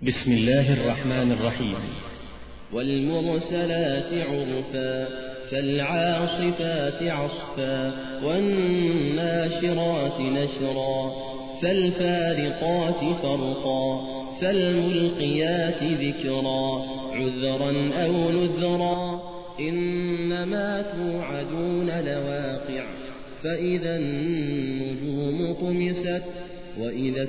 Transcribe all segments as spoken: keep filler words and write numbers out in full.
بسم الله الرحمن الرحيم. والمرسلات عرفا فالعاصفات عصفا والناشرات نشرا فالفارقات فرقا فالملقيات ذكرا عذرا أو نذرا إنما توعدون لواقع فإذا النجوم طمست وإذا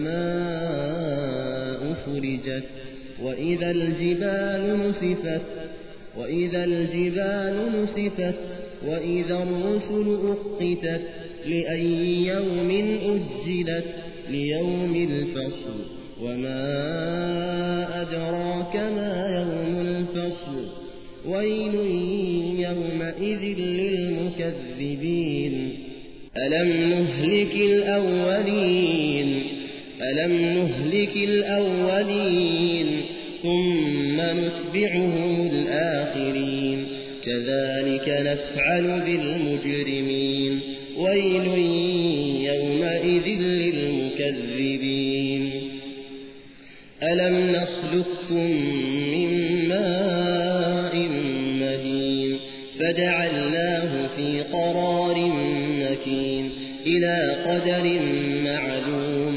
السماء فرجت وإذا الجبال نسفت وإذا الجبال نسفت وإذا الرسل أقتت لأي يوم أجلت ليوم الفصل وما أدراك ما يوم الفصل ويل يومئذ للمكذبين ألم نهلك الأولين ألم نهلك الأولين ثم نتبعهم الآخرين كذلك نفعل بالمجرمين ويل يومئذ للمكذبين ألم نخلقكم من ماء مهين فجعلناه في قرار مكين إلى قدر معلوم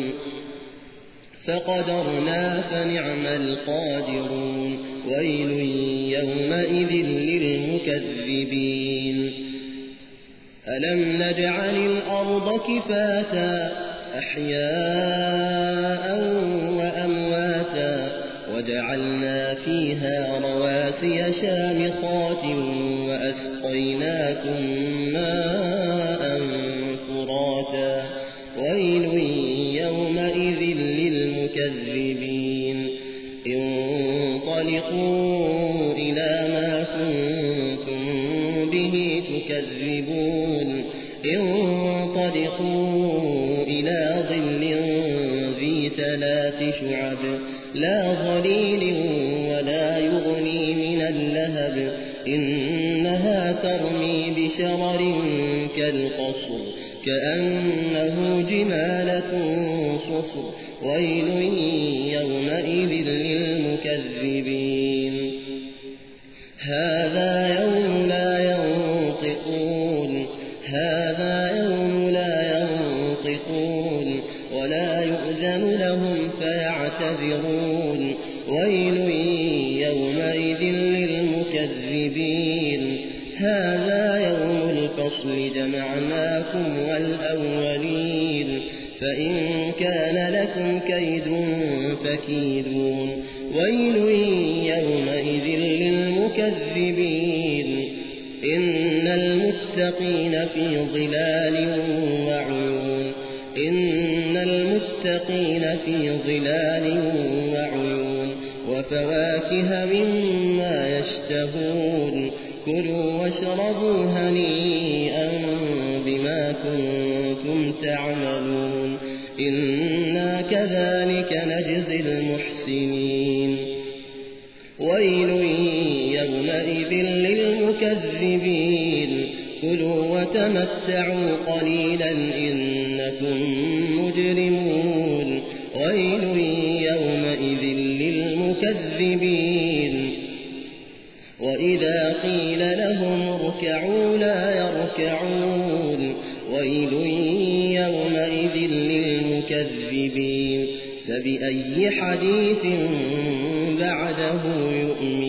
فقدرنا فنعم القادرون ويل يومئذ للمكذبين ألم نجعل الأرض كفاتا أحياء وأمواتا وجعلنا فيها رواسي شامخات وأسقيناكم ماء فراتا ويل يومئذ للمكذبين انطلقوا إلى ما كنتم به تكذبون انطلقوا إلى ظل ذي ثلاث شعب لا ظليل ولا يغني من اللهب إنها ترمي بشرر كالقصر كأنه جمالة صفر ويل يومئذ للمكذبين هذا يوم لا ينطقون هذا يوم لا ينطقون ولا يؤذن لهم فيعتذرون ويل يومئذ للمكذبين هذا يوم الفصل جمعناكم والأولين فإن كان لكم كيد فكيدون ويل يومئذ للمكذبين إن المتقين في ظلال وعيون إن المتقين في ظلال وعيون وفواكه مما يشتهون كلوا واشربوا هنيئا بما كنتم تعملون إنا كذلك نجزي المحسنين ويل يومئذ للمكذبين كلوا وتمتعوا قليلا إنكم مجرمون ويل يومئذ للمكذبين وإذا قيل لهم اركعوا لا يركعون ويل يومئذ للمكذبين فبأي حديث بعده يؤمنون